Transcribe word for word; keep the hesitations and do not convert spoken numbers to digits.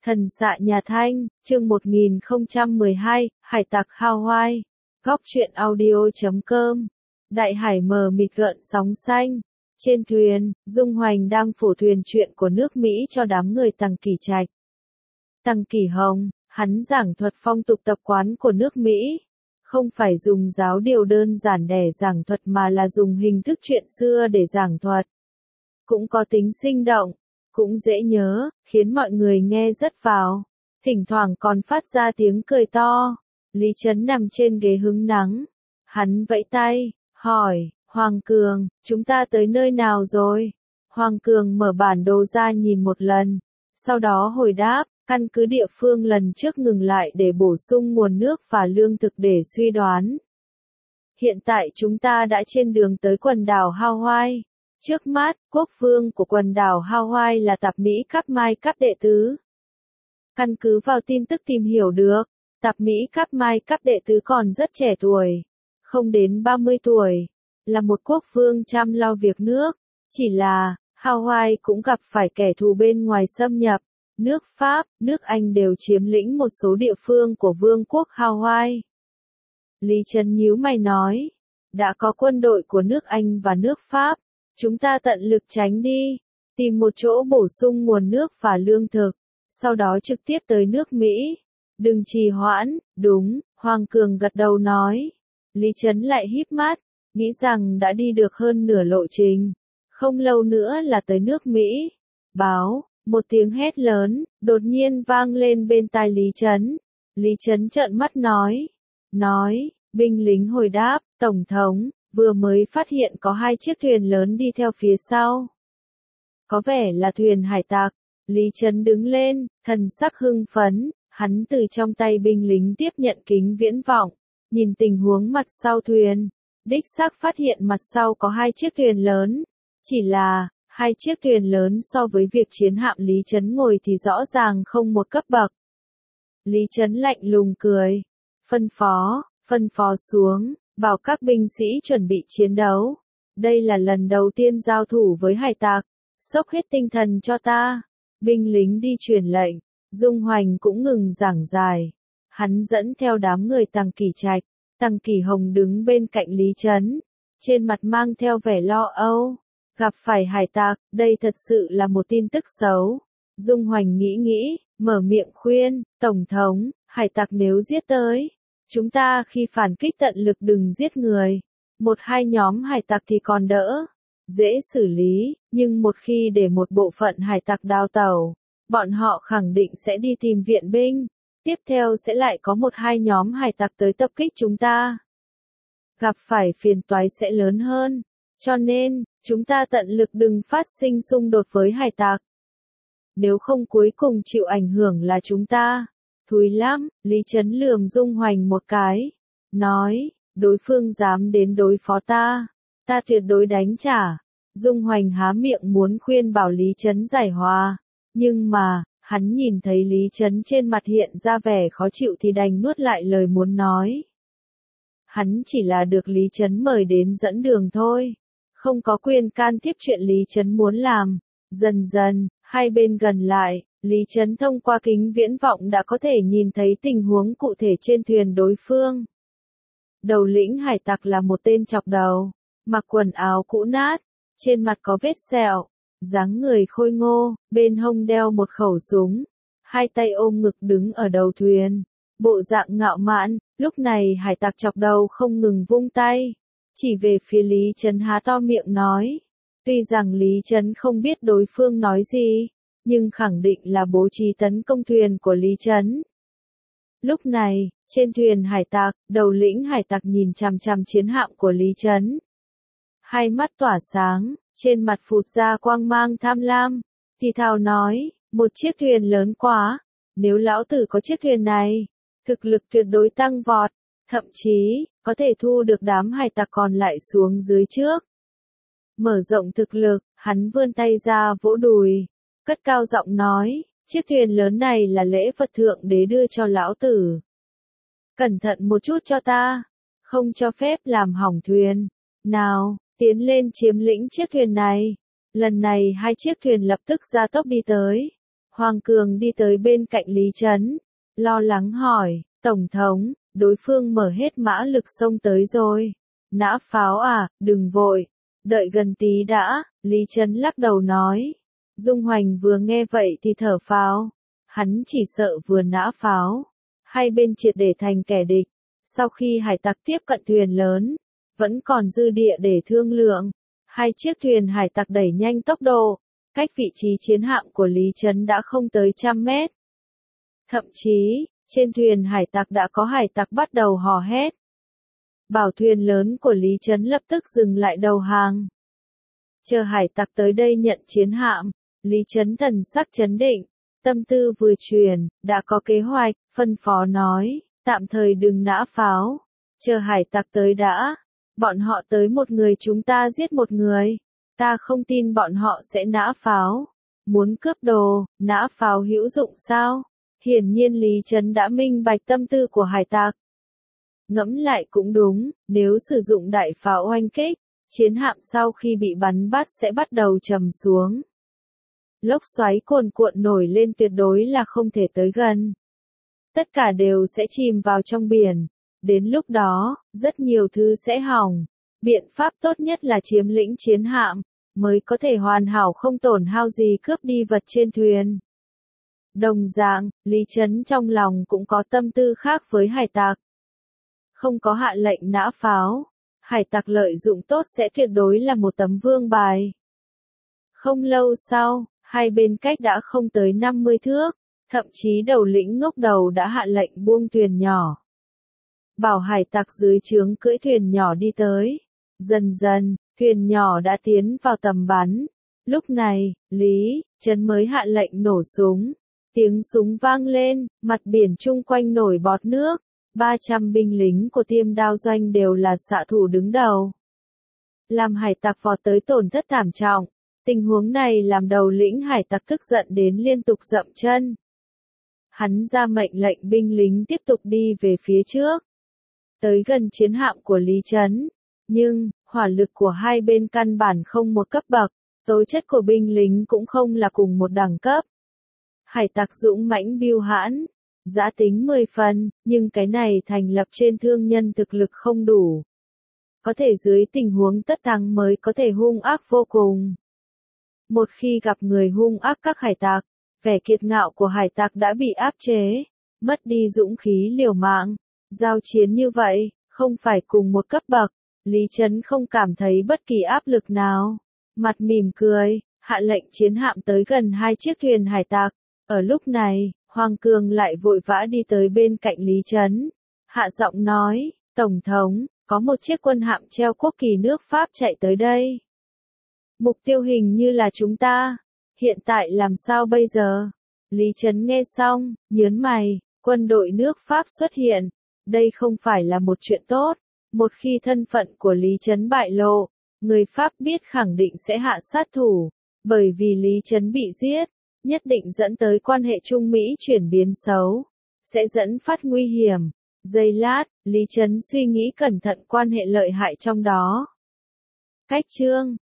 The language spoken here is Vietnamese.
Thần xạ nhà Thanh, chương một nghìn không trăm mười hai, Hải tặc Hawaii. Góc truyện audio chấm com. Đại hải mờ mịt gợn sóng xanh. Trên thuyền, Dung Hoành đang phổ thuyền chuyện của nước Mỹ cho đám người Tằng Kỷ Trạch. Tằng Kỷ Hồng, hắn giảng thuật phong tục tập quán của nước Mỹ. Không phải dùng giáo điều đơn giản để giảng thuật mà là dùng hình thức chuyện xưa để giảng thuật. Cũng có tính sinh động, cũng dễ nhớ, khiến mọi người nghe rất vào. Thỉnh thoảng còn phát ra tiếng cười to. Lý Trấn nằm trên ghế hứng nắng. Hắn vẫy tay, hỏi, Hoàng Cường, chúng ta tới nơi nào rồi? Hoàng Cường mở bản đồ ra nhìn một lần. Sau đó hồi đáp, căn cứ địa phương lần trước ngừng lại để bổ sung nguồn nước và lương thực để suy đoán. Hiện tại chúng ta đã trên đường tới quần đảo Hawaii. Trước mắt, quốc vương của quần đảo Hawaii là Tạp Mỹ Cáp Mai Cáp đệ tứ. Căn cứ vào tin tức tìm hiểu được, Tạp Mỹ Cáp Mai Cáp đệ tứ còn rất trẻ tuổi, không đến ba mươi tuổi, là một quốc vương chăm lo việc nước. Chỉ là, Hawaii cũng gặp phải kẻ thù bên ngoài xâm nhập. Nước Pháp, nước Anh đều chiếm lĩnh một số địa phương của vương quốc Hawaii. Lý Trấn nhíu mày nói, đã có quân đội của nước Anh và nước Pháp. Chúng ta tận lực tránh đi, tìm một chỗ bổ sung nguồn nước và lương thực, sau đó trực tiếp tới nước Mỹ. Đừng trì hoãn, đúng, Hoàng Cường gật đầu nói. Lý Trấn lại híp mắt, nghĩ rằng đã đi được hơn nửa lộ trình. Không lâu nữa là tới nước Mỹ. Báo, một tiếng hét lớn, đột nhiên vang lên bên tai Lý Trấn. Lý Trấn trợn mắt nói, nói, binh lính hồi đáp, Tổng thống, vừa mới phát hiện có hai chiếc thuyền lớn đi theo phía sau. Có vẻ là thuyền hải tặc. Lý Trấn đứng lên, thần sắc hưng phấn, hắn từ trong tay binh lính tiếp nhận kính viễn vọng, nhìn tình huống mặt sau thuyền. Đích xác phát hiện mặt sau có hai chiếc thuyền lớn. Chỉ là, hai chiếc thuyền lớn so với việc chiến hạm Lý Trấn ngồi thì rõ ràng không một cấp bậc. Lý Trấn lạnh lùng cười. Phân phó, phân phó xuống. Bảo các binh sĩ chuẩn bị chiến đấu. Đây là lần đầu tiên giao thủ với hải tặc. Xốc hết tinh thần cho ta. Binh lính đi truyền lệnh. Dung Hoành cũng ngừng giảng giải. Hắn dẫn theo đám người Tằng Kỷ Trạch. Tằng Kỷ Hồng đứng bên cạnh Lý Trấn. Trên mặt mang theo vẻ lo âu. Gặp phải hải tặc, đây thật sự là một tin tức xấu. Dung Hoành nghĩ nghĩ, mở miệng khuyên, Tổng thống, hải tặc nếu giết tới. Chúng ta khi phản kích tận lực đừng giết người. Một hai nhóm hải tặc thì còn đỡ. Dễ xử lý, nhưng một khi để một bộ phận hải tặc đào tẩu, bọn họ khẳng định sẽ đi tìm viện binh. Tiếp theo sẽ lại có một hai nhóm hải tặc tới tập kích chúng ta. Gặp phải phiền toái sẽ lớn hơn. Cho nên, chúng ta tận lực đừng phát sinh xung đột với hải tặc. Nếu không cuối cùng chịu ảnh hưởng là chúng ta. Thúi lắm, Lý Trấn lườm Dung Hoành một cái. Nói, đối phương dám đến đối phó ta. Ta tuyệt đối đánh trả. Dung Hoành há miệng muốn khuyên bảo Lý Trấn giải hòa. Nhưng mà, hắn nhìn thấy Lý Trấn trên mặt hiện ra vẻ khó chịu thì đành nuốt lại lời muốn nói. Hắn chỉ là được Lý Trấn mời đến dẫn đường thôi. Không có quyền can thiệp chuyện Lý Trấn muốn làm. Dần dần, hai bên gần lại. Lý Trấn thông qua kính viễn vọng đã có thể nhìn thấy tình huống cụ thể trên thuyền đối phương. Đầu lĩnh hải tặc là một tên chọc đầu, mặc quần áo cũ nát, trên mặt có vết sẹo, dáng người khôi ngô, bên hông đeo một khẩu súng, hai tay ôm ngực đứng ở đầu thuyền, bộ dạng ngạo mạn. Lúc này hải tặc chọc đầu không ngừng vung tay, chỉ về phía Lý Trấn há to miệng nói. Tuy rằng Lý Trấn không biết đối phương nói gì, nhưng khẳng định là bố trí tấn công thuyền của Lý Trấn. Lúc này, trên thuyền hải tặc, đầu lĩnh hải tặc nhìn chằm chằm chiến hạm của Lý Trấn. Hai mắt tỏa sáng, trên mặt phụt ra quang mang tham lam, thì thào nói, một chiếc thuyền lớn quá, nếu lão tử có chiếc thuyền này, thực lực tuyệt đối tăng vọt, thậm chí, có thể thu được đám hải tặc còn lại xuống dưới trước. Mở rộng thực lực, hắn vươn tay ra vỗ đùi. Cất cao giọng nói, chiếc thuyền lớn này là lễ vật thượng đế đưa cho lão tử. Cẩn thận một chút cho ta, không cho phép làm hỏng thuyền. Nào, tiến lên chiếm lĩnh chiếc thuyền này. Lần này hai chiếc thuyền lập tức ra tốc đi tới. Hoàng Cường đi tới bên cạnh Lý Trấn, lo lắng hỏi, Tổng thống, đối phương mở hết mã lực xông tới rồi. Nã pháo à, đừng vội, đợi gần tí đã, Lý Trấn lắc đầu nói. Dung Hoành vừa nghe vậy thì thở phào, hắn chỉ sợ vừa nã pháo, hai bên triệt để thành kẻ địch, sau khi hải tặc tiếp cận thuyền lớn, vẫn còn dư địa để thương lượng, hai chiếc thuyền hải tặc đẩy nhanh tốc độ, cách vị trí chiến hạm của Lý Trấn đã không tới trăm mét. Thậm chí, trên thuyền hải tặc đã có hải tặc bắt đầu hò hét. Bảo thuyền lớn của Lý Trấn lập tức dừng lại đầu hàng. Chờ hải tặc tới đây nhận chiến hạm, Lý Trấn thần sắc chấn định, tâm tư vừa chuyển, đã có kế hoạch, phân phó nói, tạm thời đừng nã pháo, chờ hải tặc tới đã, bọn họ tới một người chúng ta giết một người, ta không tin bọn họ sẽ nã pháo, muốn cướp đồ, nã pháo hữu dụng sao? Hiển nhiên Lý Trấn đã minh bạch tâm tư của hải tặc. Ngẫm lại cũng đúng, nếu sử dụng đại pháo oanh kích, chiến hạm sau khi bị bắn bắt sẽ bắt đầu trầm xuống. Lốc xoáy cuồn cuộn nổi lên tuyệt đối là không thể tới gần. Tất cả đều sẽ chìm vào trong biển. Đến lúc đó, rất nhiều thứ sẽ hỏng. Biện pháp tốt nhất là chiếm lĩnh chiến hạm, mới có thể hoàn hảo không tổn hao gì cướp đi vật trên thuyền. Đồng dạng, Lý Trấn trong lòng cũng có tâm tư khác với hải tặc. Không có hạ lệnh nã pháo, hải tặc lợi dụng tốt sẽ tuyệt đối là một tấm vương bài. Không lâu sau, hai bên cách đã không tới năm mươi thước, thậm chí đầu lĩnh ngốc đầu đã hạ lệnh buông thuyền nhỏ. Bảo hải tặc dưới trướng cưỡi thuyền nhỏ đi tới. Dần dần, thuyền nhỏ đã tiến vào tầm bắn. Lúc này, Lý Trấn mới hạ lệnh nổ súng. Tiếng súng vang lên, mặt biển chung quanh nổi bọt nước. ba trăm binh lính của Tiêm Đao Doanh đều là xạ thủ đứng đầu. Làm hải tặc vọt tới tổn thất thảm trọng. Tình huống này làm đầu lĩnh hải tặc tức giận đến liên tục dậm chân. Hắn ra mệnh lệnh binh lính tiếp tục đi về phía trước. Tới gần chiến hạm của Lý Trấn. Nhưng, hỏa lực của hai bên căn bản không một cấp bậc. Tố chất của binh lính cũng không là cùng một đẳng cấp. Hải tặc dũng mãnh biêu hãn. Dã tính mười phần, nhưng cái này thành lập trên thương nhân thực lực không đủ. Có thể dưới tình huống tất thắng mới có thể hung ác vô cùng. Một khi gặp người hung ác các hải tặc, vẻ kiệt ngạo của hải tặc đã bị áp chế, mất đi dũng khí liều mạng. Giao chiến như vậy, không phải cùng một cấp bậc, Lý Trấn không cảm thấy bất kỳ áp lực nào. Mặt mỉm cười, hạ lệnh chiến hạm tới gần hai chiếc thuyền hải tặc. Ở lúc này, Hoàng Cường lại vội vã đi tới bên cạnh Lý Trấn. Hạ giọng nói, Tổng thống, có một chiếc quân hạm treo quốc kỳ nước Pháp chạy tới đây. Mục tiêu hình như là chúng ta. Hiện tại làm sao bây giờ? Lý Trấn nghe xong, nhớn mày, quân đội nước Pháp xuất hiện. Đây không phải là một chuyện tốt. Một khi thân phận của Lý Trấn bại lộ, người Pháp biết khẳng định sẽ hạ sát thủ. Bởi vì Lý Trấn bị giết, nhất định dẫn tới quan hệ Trung Mỹ chuyển biến xấu. Sẽ dẫn phát nguy hiểm. Giây lát, Lý Trấn suy nghĩ cẩn thận quan hệ lợi hại trong đó. Cách chương